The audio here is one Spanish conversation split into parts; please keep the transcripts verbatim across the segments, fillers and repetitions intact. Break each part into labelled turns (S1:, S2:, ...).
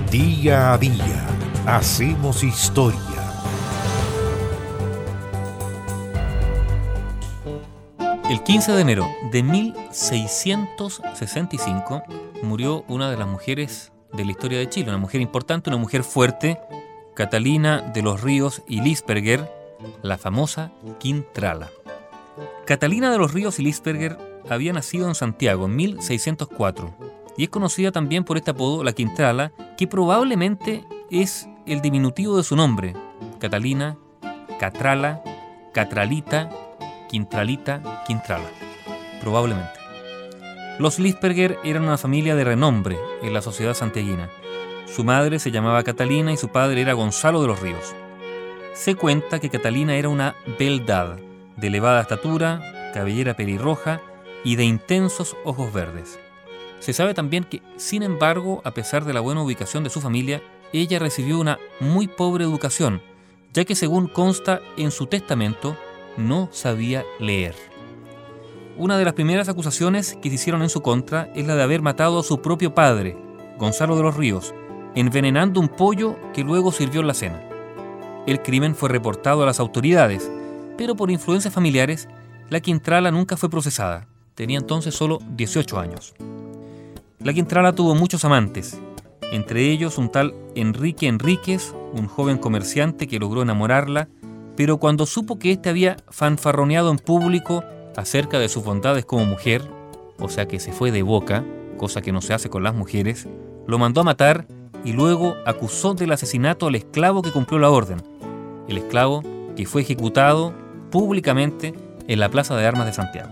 S1: Día a día hacemos historia.
S2: El quince de enero de mil seiscientos sesenta y cinco murió una de las mujeres de la historia de Chile, una mujer importante, una mujer fuerte, Catalina de los Ríos y Lißberger, la famosa Quintrala. Catalina de los Ríos y Lißberger había nacido en Santiago en mil seiscientos cuatro y es conocida también por este apodo, la Quintrala, que probablemente es el diminutivo de su nombre: Catalina, Catrala, Catralita, Quintralita, Quintrala, probablemente. Los Lißberger eran una familia de renombre en la sociedad santiaguina. Su madre se llamaba Catalina y su padre era Gonzalo de los Ríos. Se cuenta que Catalina era una beldad, de elevada estatura, cabellera pelirroja y de intensos ojos verdes. Se sabe también que, sin embargo, a pesar de la buena ubicación de su familia, ella recibió una muy pobre educación, ya que, según consta en su testamento, no sabía leer. Una de las primeras acusaciones que se hicieron en su contra es la de haber matado a su propio padre, Gonzalo de los Ríos, envenenando un pollo que luego sirvió en la cena. El crimen fue reportado a las autoridades, pero por influencias familiares, la Quintrala nunca fue procesada. Tenía entonces solo dieciocho años. La Quintrala tuvo muchos amantes, entre ellos un tal Enrique Enríquez, un joven comerciante que logró enamorarla, pero cuando supo que éste había fanfarroneado en público acerca de sus bondades como mujer, o sea que se fue de boca, cosa que no se hace con las mujeres, lo mandó a matar y luego acusó del asesinato al esclavo que cumplió la orden, el esclavo que fue ejecutado públicamente en la Plaza de Armas de Santiago.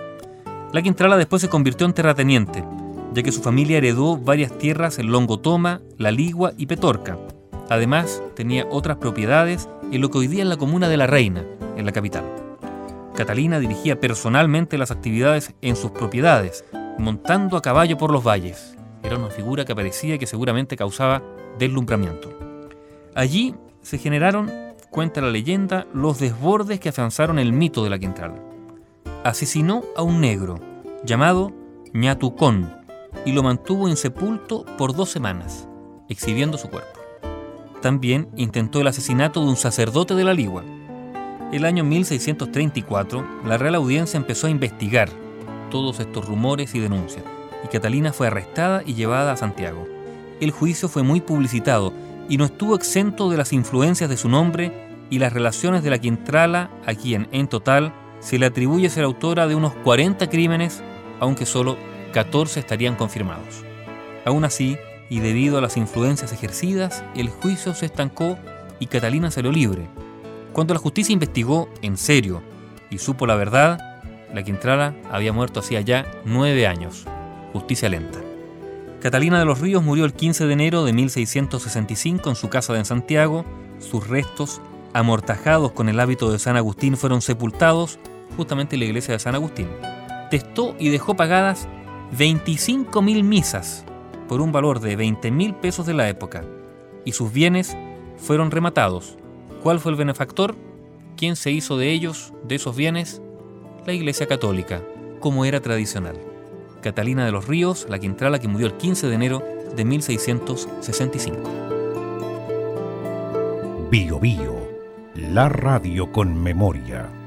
S2: La Quintrala después se convirtió en terrateniente, ya que su familia heredó varias tierras en Longotoma, La Ligua y Petorca. Además, tenía otras propiedades en lo que hoy día es la comuna de La Reina, en la capital. Catalina dirigía personalmente las actividades en sus propiedades, montando a caballo por los valles. Era una figura que aparecía y que seguramente causaba deslumbramiento. Allí se generaron, cuenta la leyenda, los desbordes que afianzaron el mito de la Quintrala. Asesinó a un negro llamado Ñatucón y lo mantuvo insepulto por dos semanas, exhibiendo su cuerpo. También intentó el asesinato de un sacerdote de La Ligua. El año mil seiscientos treinta y cuatro, la Real Audiencia empezó a investigar todos estos rumores y denuncias, y Catalina fue arrestada y llevada a Santiago. El juicio fue muy publicitado y no estuvo exento de las influencias de su nombre y las relaciones de la Quintrala, a quien, en total, se le atribuye ser autora de unos cuarenta crímenes, aunque solo catorce estarían confirmados. Aún así, y debido a las influencias ejercidas, el juicio se estancó y Catalina salió libre. Cuando la justicia investigó en serio y supo la verdad, la Quintrala había muerto hacía ya nueve años. Justicia lenta. Catalina de los Ríos murió el quince de enero de mil seiscientos sesenta y cinco en su casa de Santiago. Sus restos, amortajados con el hábito de San Agustín, fueron sepultados justamente en la iglesia de San Agustín. Testó y dejó pagadas veinticinco mil misas por un valor de veinte mil pesos de la época, y sus bienes fueron rematados. ¿Cuál fue el benefactor? ¿Quién se hizo de ellos, de esos bienes? La Iglesia Católica, como era tradicional. Catalina de los Ríos, la Quintrala, que murió el quince de enero de mil seiscientos sesenta y cinco.
S1: Bio Bio, la radio con memoria.